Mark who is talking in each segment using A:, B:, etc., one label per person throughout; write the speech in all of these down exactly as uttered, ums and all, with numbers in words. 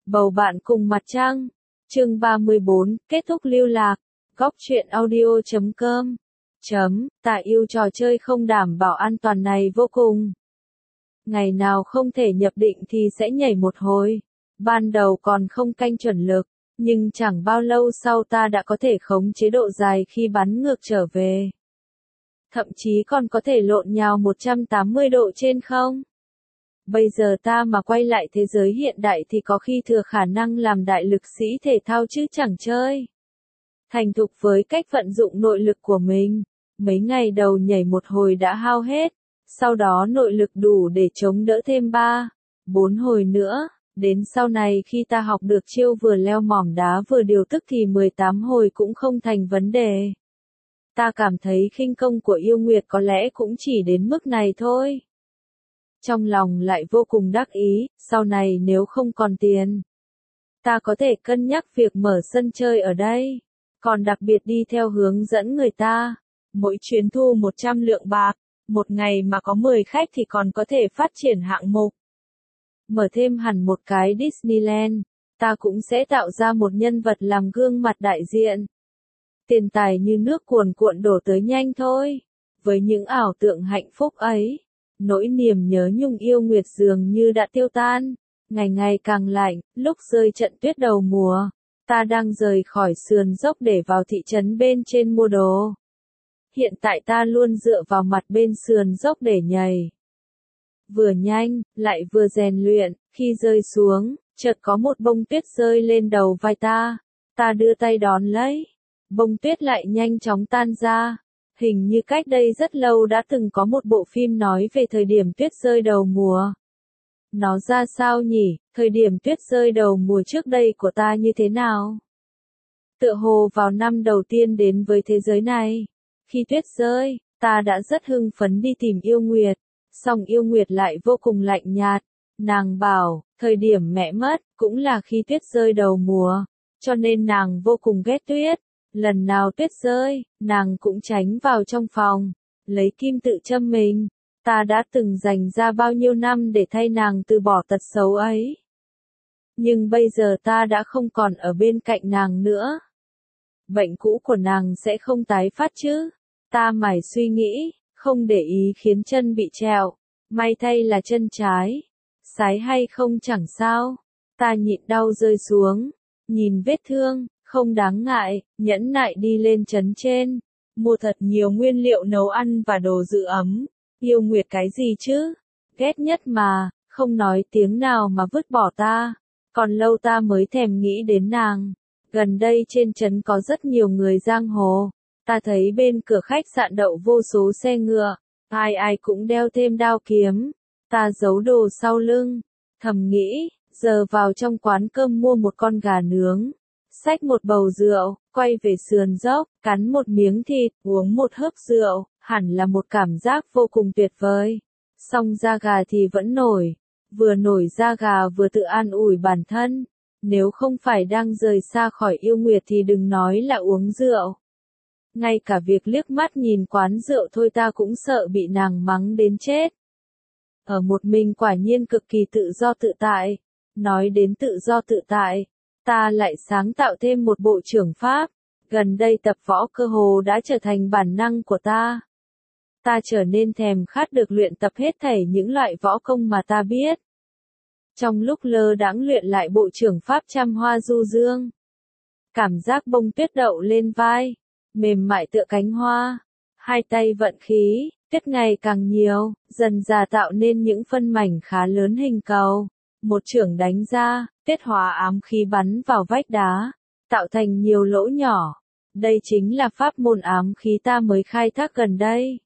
A: Bầu bạn cùng mặt trăng. Chương ba mươi bốn, kết thúc lưu lạc. Góc truyện audio chấm com. Chấm, tạ yêu trò chơi không đảm bảo an toàn này vô cùng. Ngày nào không thể nhập định thì sẽ nhảy một hồi. Ban đầu còn không canh chuẩn lực, nhưng chẳng bao lâu sau ta đã có thể khống chế độ dài khi bắn ngược trở về. Thậm chí còn có thể lộn nhào một trăm tám mươi độ trên không. Bây giờ ta mà quay lại thế giới hiện đại thì có khi thừa khả năng làm đại lực sĩ thể thao chứ chẳng chơi. Thành thục với cách vận dụng nội lực của mình, mấy ngày đầu nhảy một hồi đã hao hết, sau đó nội lực đủ để chống đỡ thêm ba, bốn hồi nữa, đến sau này khi ta học được chiêu vừa leo mỏm đá vừa điều tức thì mười tám hồi cũng không thành vấn đề. Ta cảm thấy khinh công của yêu nguyệt có lẽ cũng chỉ đến mức này thôi. Trong lòng lại vô cùng đắc ý, sau này nếu không còn tiền, ta có thể cân nhắc việc mở sân chơi ở đây, còn đặc biệt đi theo hướng dẫn người ta. Mỗi chuyến thu một trăm lượng bạc, một ngày mà có mười khách thì còn có thể phát triển hạng mục. Mở thêm hẳn một cái Disneyland, ta cũng sẽ tạo ra một nhân vật làm gương mặt đại diện. Tiền tài như nước cuồn cuộn đổ tới nhanh thôi. Với những ảo tượng hạnh phúc ấy, nỗi niềm nhớ nhung yêu nguyệt dường như đã tiêu tan. Ngày ngày càng lạnh, lúc rơi trận tuyết đầu mùa, ta đang rời khỏi sườn dốc để vào thị trấn bên trên mua đồ. Hiện tại ta luôn dựa vào mặt bên sườn dốc để nhảy. Vừa nhanh, lại vừa rèn luyện, khi rơi xuống, chợt có một bông tuyết rơi lên đầu vai ta. Ta đưa tay đón lấy, bông tuyết lại nhanh chóng tan ra. Hình như cách đây rất lâu đã từng có một bộ phim nói về thời điểm tuyết rơi đầu mùa. Nó ra sao nhỉ, thời điểm tuyết rơi đầu mùa trước đây của ta như thế nào? Tựa hồ vào năm đầu tiên đến với thế giới này, khi tuyết rơi, ta đã rất hưng phấn đi tìm yêu nguyệt, song yêu nguyệt lại vô cùng lạnh nhạt. Nàng bảo, thời điểm mẹ mất, cũng là khi tuyết rơi đầu mùa, cho nên nàng vô cùng ghét tuyết. Lần nào tuyết rơi, nàng cũng tránh vào trong phòng, lấy kim tự châm mình. Ta đã từng dành ra bao nhiêu năm để thay nàng từ bỏ tật xấu ấy. Nhưng bây giờ ta đã không còn ở bên cạnh nàng nữa. Bệnh cũ của nàng sẽ không tái phát chứ? Ta mải suy nghĩ, không để ý khiến chân bị trẹo. May thay là chân trái. Sái hay không chẳng sao. Ta nhịn đau rơi xuống, nhìn vết thương. Không đáng ngại, nhẫn nại đi lên trấn trên, mua thật nhiều nguyên liệu nấu ăn và đồ giữ ấm. Yêu nguyệt cái gì chứ? Ghét nhất mà, không nói tiếng nào mà vứt bỏ ta. Còn lâu ta mới thèm nghĩ đến nàng. Gần đây trên trấn có rất nhiều người giang hồ. Ta thấy bên cửa khách sạn đậu vô số xe ngựa. Ai ai cũng đeo thêm đao kiếm. Ta giấu đồ sau lưng. Thầm nghĩ, giờ vào trong quán cơm mua một con gà nướng. Xách một bầu rượu, quay về sườn dốc, cắn một miếng thịt, uống một hớp rượu, hẳn là một cảm giác vô cùng tuyệt vời. Song da gà thì vẫn nổi, vừa nổi da gà vừa tự an ủi bản thân. Nếu không phải đang rời xa khỏi yêu nguyệt thì đừng nói là uống rượu. Ngay cả việc liếc mắt nhìn quán rượu thôi ta cũng sợ bị nàng mắng đến chết. Ở một mình quả nhiên cực kỳ tự do tự tại. Nói đến tự do tự tại, ta lại sáng tạo thêm một bộ trưởng pháp. Gần đây tập võ cơ hồ đã trở thành bản năng của ta. Ta trở nên thèm khát được luyện tập hết thảy những loại võ công mà ta biết. Trong lúc lơ đãng luyện lại bộ trưởng pháp trăm hoa du dương. Cảm giác bông tuyết đậu lên vai, mềm mại tựa cánh hoa. Hai tay vận khí, tuyết ngày càng nhiều, dần dà tạo nên những phân mảnh khá lớn hình cầu. Một chưởng đánh ra, tuyết hóa ám khí bắn vào vách đá, tạo thành nhiều lỗ nhỏ. Đây chính là pháp môn ám khí ta mới khai thác gần đây.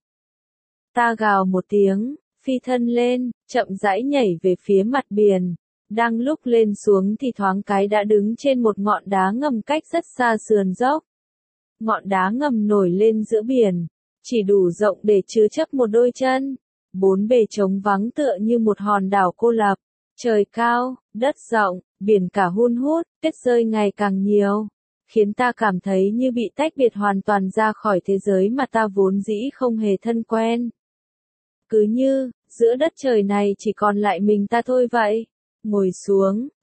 A: Ta gào một tiếng, phi thân lên, chậm rãi nhảy về phía mặt biển. Đang lúc lên xuống thì thoáng cái đã đứng trên một ngọn đá ngầm cách rất xa sườn dốc. Ngọn đá ngầm nổi lên giữa biển, chỉ đủ rộng để chứa chấp một đôi chân. Bốn bề trống vắng tựa như một hòn đảo cô lập. Trời cao, đất rộng, biển cả hun hút, tuyết rơi ngày càng nhiều, khiến ta cảm thấy như bị tách biệt hoàn toàn ra khỏi thế giới mà ta vốn dĩ không hề thân quen. Cứ như, giữa đất trời này chỉ còn lại mình ta thôi vậy. Ngồi xuống,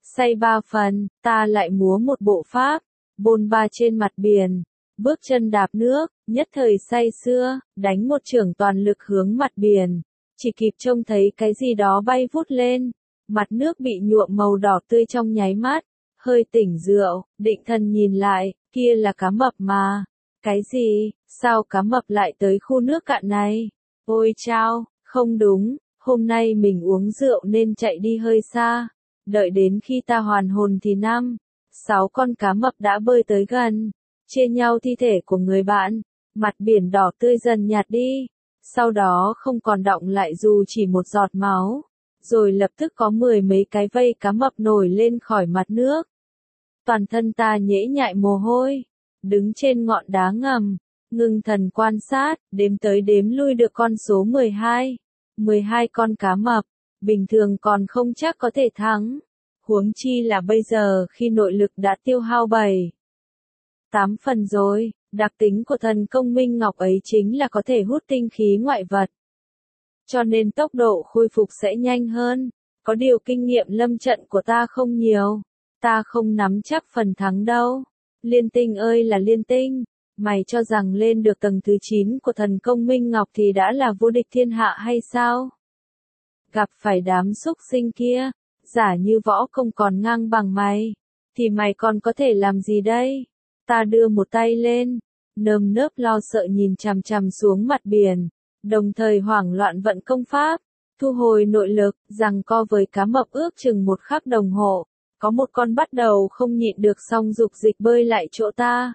A: say ba phần, ta lại múa một bộ pháp, bôn ba trên mặt biển, bước chân đạp nước, nhất thời say sưa, đánh một chưởng toàn lực hướng mặt biển, chỉ kịp trông thấy cái gì đó bay vút lên, mặt nước bị nhuộm màu đỏ tươi trong nháy mắt, hơi tỉnh rượu, định thần nhìn lại, kia là cá mập mà. Cái gì, sao cá mập lại tới khu nước cạn này? Ôi chao, không đúng, hôm nay mình uống rượu nên chạy đi hơi xa, đợi đến khi ta hoàn hồn thì năm, sáu con cá mập đã bơi tới gần, chia nhau thi thể của người bạn, mặt biển đỏ tươi dần nhạt đi, sau đó không còn đọng lại dù chỉ một giọt máu, rồi lập tức có mười mấy cái vây cá mập nổi lên khỏi mặt nước. Toàn thân ta nhễ nhại mồ hôi, đứng trên ngọn đá ngầm, ngưng thần quan sát, đếm tới đếm lui được con số mười hai. mười hai con cá mập, bình thường còn không chắc có thể thắng. Huống chi là bây giờ khi nội lực đã tiêu hao bảy, tám phần rồi, đặc tính của thần công minh ngọc ấy chính là có thể hút tinh khí ngoại vật. Cho nên tốc độ khôi phục sẽ nhanh hơn, có điều kinh nghiệm lâm trận của ta không nhiều, ta không nắm chắc phần thắng đâu. Liên tinh ơi là liên tinh, mày cho rằng lên được tầng thứ chín của thần công minh ngọc thì đã là vô địch thiên hạ hay sao? Gặp phải đám xúc sinh kia, giả như võ công còn ngang bằng mày, thì mày còn có thể làm gì đây? Ta đưa một tay lên, nơm nớp lo sợ nhìn chằm chằm xuống mặt biển, đồng thời hoảng loạn vận công pháp, thu hồi nội lực, giằng co với cá mập ước chừng một khắc đồng hồ. Có một con bắt đầu không nhịn được xong dục dịch bơi lại chỗ ta.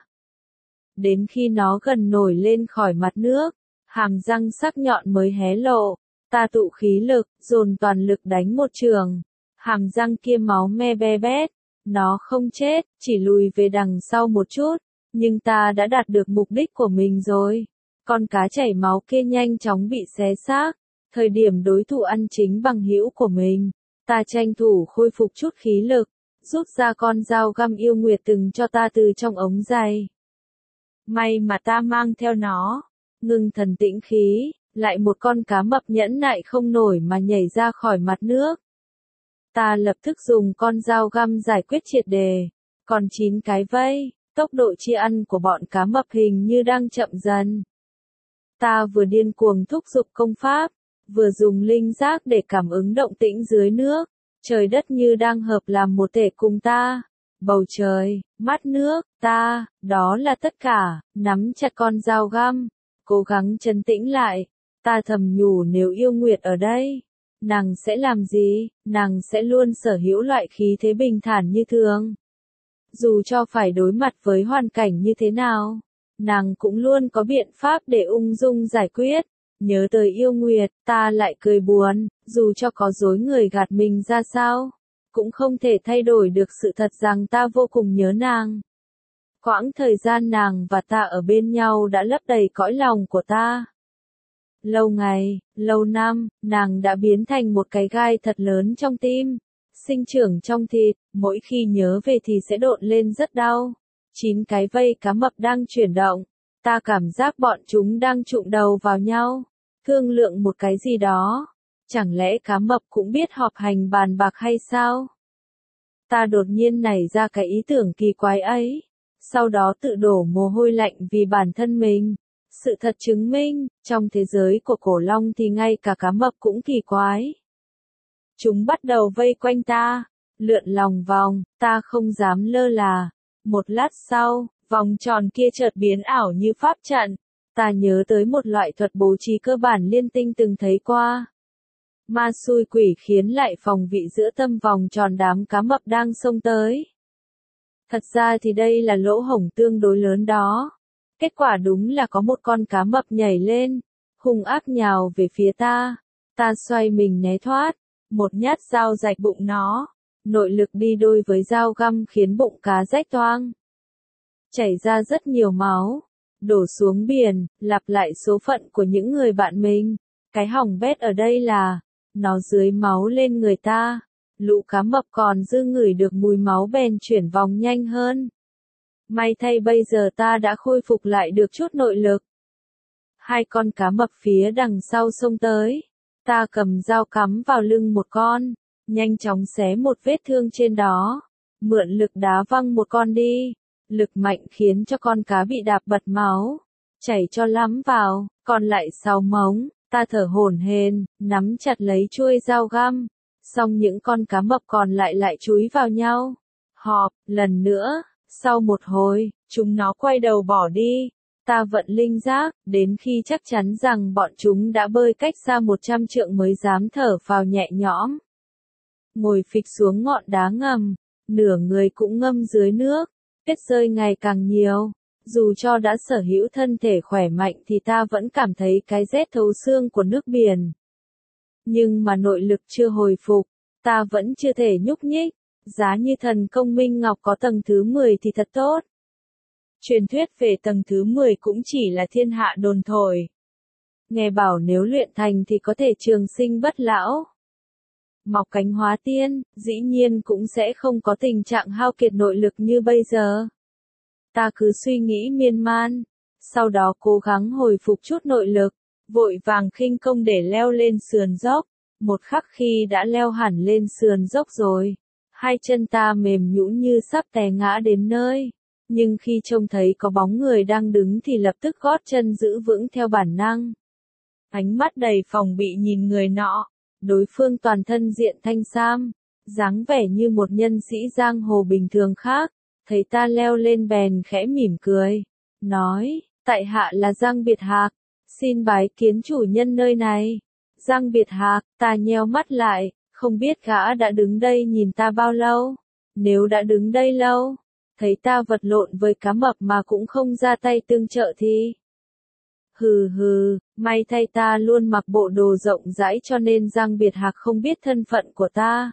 A: Đến khi nó gần nổi lên khỏi mặt nước, hàm răng sắc nhọn mới hé lộ, ta tụ khí lực, dồn toàn lực đánh một trường. Hàm răng kia máu me be bét, nó không chết, chỉ lùi về đằng sau một chút, nhưng ta đã đạt được mục đích của mình rồi. Con cá chảy máu kia nhanh chóng bị xé xác, thời điểm đối thủ ăn chính bằng hữu của mình, ta tranh thủ khôi phục chút khí lực, rút ra con dao găm yêu nguyệt từng cho ta từ trong ống giày. May mà ta mang theo nó, ngưng thần tĩnh khí, lại một con cá mập nhẫn nại không nổi mà nhảy ra khỏi mặt nước. Ta lập tức dùng con dao găm giải quyết triệt đề, còn chín cái vây, tốc độ chia ăn của bọn cá mập hình như đang chậm dần. Ta vừa điên cuồng thúc giục công pháp, vừa dùng linh giác để cảm ứng động tĩnh dưới nước. Trời đất như đang hợp làm một thể cùng ta. Bầu trời, mắt nước, ta, đó là tất cả, nắm chặt con dao găm, cố gắng trấn tĩnh lại. Ta thầm nhủ nếu yêu nguyệt ở đây, nàng sẽ làm gì? Nàng sẽ luôn sở hữu loại khí thế bình thản như thường. Dù cho phải đối mặt với hoàn cảnh như thế nào, nàng cũng luôn có biện pháp để ung dung giải quyết. Nhớ tới yêu nguyệt, ta lại cười buồn, dù cho có dối người gạt mình ra sao, cũng không thể thay đổi được sự thật rằng ta vô cùng nhớ nàng. Quãng thời gian nàng và ta ở bên nhau đã lấp đầy cõi lòng của ta. Lâu ngày, lâu năm, nàng đã biến thành một cái gai thật lớn trong tim, sinh trưởng trong thịt, mỗi khi nhớ về thì sẽ độn lên rất đau. Chín cái vây cá mập đang chuyển động, ta cảm giác bọn chúng đang trụng đầu vào nhau, thương lượng một cái gì đó. Chẳng lẽ cá mập cũng biết họp hành bàn bạc hay sao? Ta đột nhiên nảy ra cái ý tưởng kỳ quái ấy, sau đó tự đổ mồ hôi lạnh vì bản thân mình. Sự thật chứng minh, trong thế giới của cổ long thì ngay cả cá mập cũng kỳ quái. Chúng bắt đầu vây quanh ta, lượn lòng vòng, ta không dám lơ là. Một lát sau, vòng tròn kia chợt biến ảo như pháp trận. Ta nhớ tới một loại thuật bố trí cơ bản liên tinh từng thấy qua. Ma xui quỷ khiến lại phòng vị giữa tâm vòng tròn đám cá mập đang xông tới. Thật ra thì đây là lỗ hổng tương đối lớn đó. Kết quả đúng là có một con cá mập nhảy lên, hung ác nhào về phía ta. Ta xoay mình né thoát, một nhát dao rạch bụng nó. Nội lực đi đôi với dao găm khiến bụng cá rách toang, chảy ra rất nhiều máu, đổ xuống biển, lặp lại số phận của những người bạn mình. Cái hỏng bét ở đây là, nó dưới máu lên người ta, lũ cá mập còn dư ngửi được mùi máu bèn chuyển vòng nhanh hơn. May thay bây giờ ta đã khôi phục lại được chút nội lực. Hai con cá mập phía đằng sau xông tới, ta cầm dao cắm vào lưng một con, nhanh chóng xé một vết thương trên đó, mượn lực đá văng một con đi, lực mạnh khiến cho con cá bị đạp bật máu, chảy cho lắm vào, còn lại sáu móng, ta thở hổn hển, nắm chặt lấy chuôi dao găm, xong những con cá mập còn lại lại chúi vào nhau. Họp, lần nữa, sau một hồi, chúng nó quay đầu bỏ đi. Ta vận linh giác, đến khi chắc chắn rằng bọn chúng đã bơi cách xa một trăm trượng mới dám thở phào nhẹ nhõm. Ngồi phịch xuống ngọn đá ngầm, nửa người cũng ngâm dưới nước, tuyết rơi ngày càng nhiều. Dù cho đã sở hữu thân thể khỏe mạnh thì ta vẫn cảm thấy cái rét thấu xương của nước biển. Nhưng mà nội lực chưa hồi phục, ta vẫn chưa thể nhúc nhích. Giá như thần công Minh Ngọc có tầng thứ mười thì thật tốt. Truyền thuyết về tầng thứ mười cũng chỉ là thiên hạ đồn thổi. Nghe bảo nếu luyện thành thì có thể trường sinh bất lão. Mọc cánh hóa tiên, dĩ nhiên cũng sẽ không có tình trạng hao kiệt nội lực như bây giờ. Ta cứ suy nghĩ miên man, sau đó cố gắng hồi phục chút nội lực, vội vàng khinh công để leo lên sườn dốc. Một khắc khi đã leo hẳn lên sườn dốc rồi, hai chân ta mềm nhũn như sắp té ngã đến nơi. Nhưng khi trông thấy có bóng người đang đứng thì lập tức gót chân giữ vững theo bản năng. Ánh mắt đầy phòng bị nhìn người nọ, đối phương toàn thân diện thanh sam, dáng vẻ như một nhân sĩ giang hồ bình thường khác, thấy ta leo lên bèn khẽ mỉm cười, nói, tại hạ là Giang Biệt Hạc, xin bái kiến chủ nhân nơi này. Giang Biệt Hạc, ta nheo mắt lại, không biết gã đã đứng đây nhìn ta bao lâu, nếu đã đứng đây lâu, thấy ta vật lộn với cá mập mà cũng không ra tay tương trợ thì... Hừ hừ, may thay ta luôn mặc bộ đồ rộng rãi cho nên Giang Biệt Hạc không biết thân phận của ta.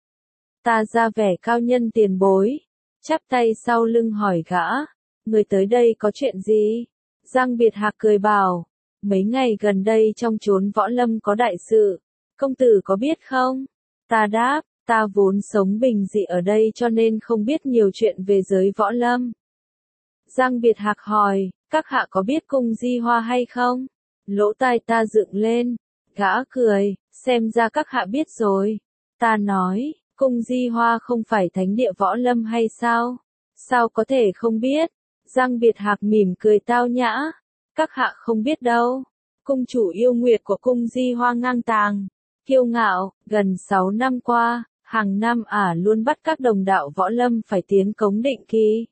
A: Ta ra vẻ cao nhân tiền bối, chắp tay sau lưng hỏi gã, người tới đây có chuyện gì? Giang Biệt Hạc cười bảo, mấy ngày gần đây trong chốn võ lâm có đại sự, công tử có biết không? Ta đáp, ta vốn sống bình dị ở đây cho nên không biết nhiều chuyện về giới võ lâm. Giang Biệt Hạc hỏi, các hạ có biết cung Di Hoa hay không? Lỗ tai ta dựng lên, gã cười, xem ra các hạ biết rồi. Ta nói, cung Di Hoa không phải thánh địa võ lâm hay sao? Sao có thể không biết? Giang Biệt Hạc mỉm cười tao nhã, các hạ không biết đâu. Cung chủ yêu nguyệt của cung Di Hoa ngang tàng, kiêu ngạo, gần sáu năm qua, hàng năm ả luôn bắt các đồng đạo võ lâm phải tiến cống định kỳ.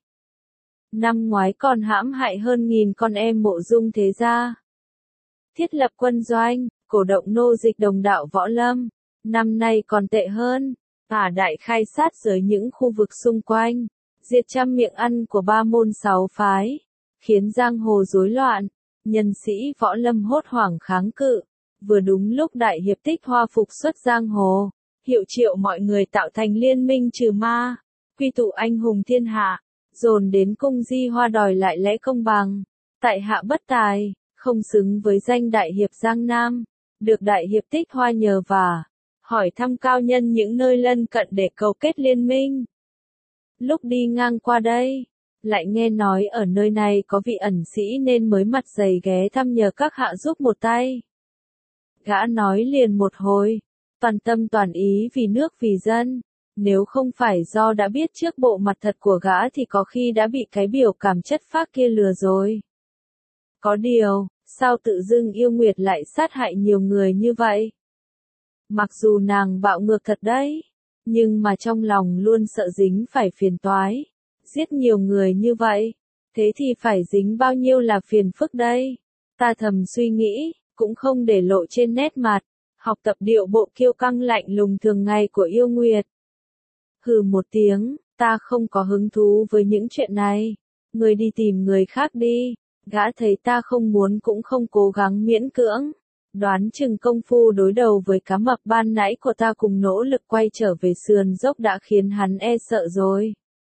A: Năm ngoái còn hãm hại hơn nghìn con em mộ dung thế gia. Thiết lập quân doanh, cổ động nô dịch đồng đạo võ lâm. Năm nay còn tệ hơn, ả đại khai sát giới những khu vực xung quanh, diệt trăm miệng ăn của ba môn sáu phái, khiến giang hồ rối loạn, nhân sĩ võ lâm hốt hoảng kháng cự. Vừa đúng lúc đại hiệp Tích Hoa phục xuất giang hồ, hiệu triệu mọi người tạo thành liên minh trừ ma, quy tụ anh hùng thiên hạ, dồn đến cung Di Hoa đòi lại lẽ công bằng. Tại hạ bất tài, không xứng với danh đại hiệp Giang Nam, được đại hiệp Tích Hoa nhờ vả, hỏi thăm cao nhân những nơi lân cận để cầu kết liên minh. Lúc đi ngang qua đây, lại nghe nói ở nơi này có vị ẩn sĩ nên mới mặt dày ghé thăm nhờ các hạ giúp một tay. Gã nói liền một hồi, toàn tâm toàn ý vì nước vì dân, nếu không phải do đã biết trước bộ mặt thật của gã thì có khi đã bị cái biểu cảm chất phác kia lừa rồi. Có điều, sao tự dưng yêu nguyệt lại sát hại nhiều người như vậy? Mặc dù nàng bạo ngược thật đấy, nhưng mà trong lòng luôn sợ dính phải phiền toái. Giết nhiều người như vậy, thế thì phải dính bao nhiêu là phiền phức đây? Ta thầm suy nghĩ, cũng không để lộ trên nét mặt, học tập điệu bộ kiêu căng lạnh lùng thường ngày của yêu nguyệt. Hừ một tiếng, ta không có hứng thú với những chuyện này, người đi tìm người khác đi. Gã thấy ta không muốn cũng không cố gắng miễn cưỡng, đoán chừng công phu đối đầu với cá mập ban nãy của ta cùng nỗ lực quay trở về sườn dốc đã khiến hắn e sợ rồi.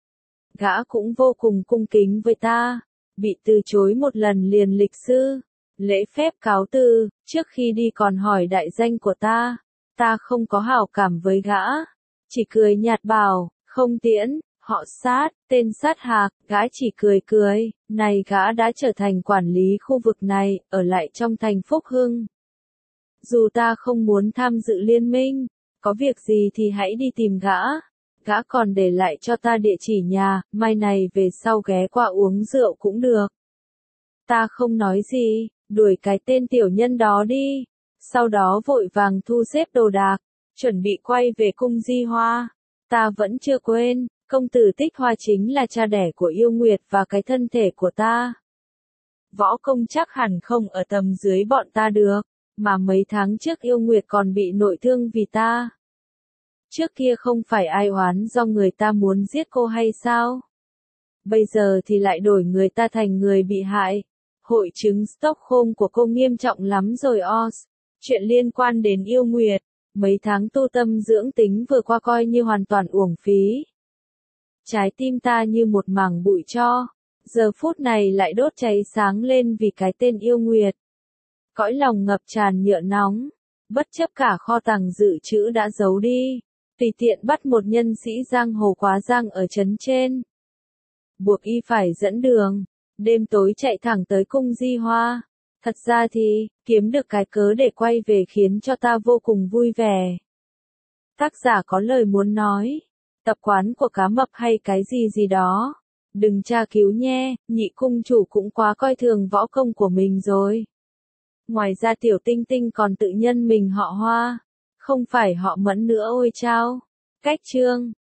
A: Gã cũng vô cùng cung kính với ta, bị từ chối một lần liền lịch sư, lễ phép cáo từ, trước khi đi còn hỏi đại danh của ta. Ta không có hảo cảm với gã, chỉ cười nhạt bảo, không tiễn, họ Sát, tên Sát Hạc. Gã chỉ cười cười, này gã đã trở thành quản lý khu vực này, ở lại trong thành Phúc Hưng. Dù ta không muốn tham dự liên minh, Có việc gì thì hãy đi tìm gã. Gã còn để lại cho ta địa chỉ nhà, mai này về sau ghé qua uống rượu cũng được. Ta không nói gì, đuổi cái tên tiểu nhân đó đi. Sau đó vội vàng thu xếp đồ đạc, chuẩn bị quay về cung Di Hoa. Ta vẫn chưa quên, công tử Tích Hoa chính là cha đẻ của Yêu Nguyệt và cái thân thể của ta. Võ công chắc hẳn không ở tầm dưới bọn ta được, mà mấy tháng trước Yêu Nguyệt còn bị nội thương vì ta. Trước kia không phải ai oán do người ta muốn giết cô hay sao? Bây giờ thì lại đổi người ta thành người bị hại. Hội chứng Stockholm của cô nghiêm trọng lắm rồi Oz. Chuyện liên quan đến Yêu Nguyệt, mấy tháng tu tâm dưỡng tính vừa qua coi như hoàn toàn uổng phí. Trái tim ta như một mảng bụi tro, giờ phút này lại đốt cháy sáng lên vì cái tên Yêu Nguyệt. Cõi lòng ngập tràn nhựa nóng, bất chấp cả kho tàng dự trữ đã giấu đi, tùy tiện bắt một nhân sĩ giang hồ quá giang ở trấn trên. Buộc y phải dẫn đường, đêm tối chạy thẳng tới cung Di Hoa. Thật ra thì, kiếm được cái cớ để quay về khiến cho ta vô cùng vui vẻ. Tác giả có lời muốn nói, tập quán của cá mập hay cái gì gì đó. Đừng tra cứu nhé, nhị cung chủ cũng quá coi thường võ công của mình rồi. Ngoài ra tiểu tinh tinh còn tự nhân mình họ Hoa, không phải họ Mẫn nữa ôi chao. Cách chương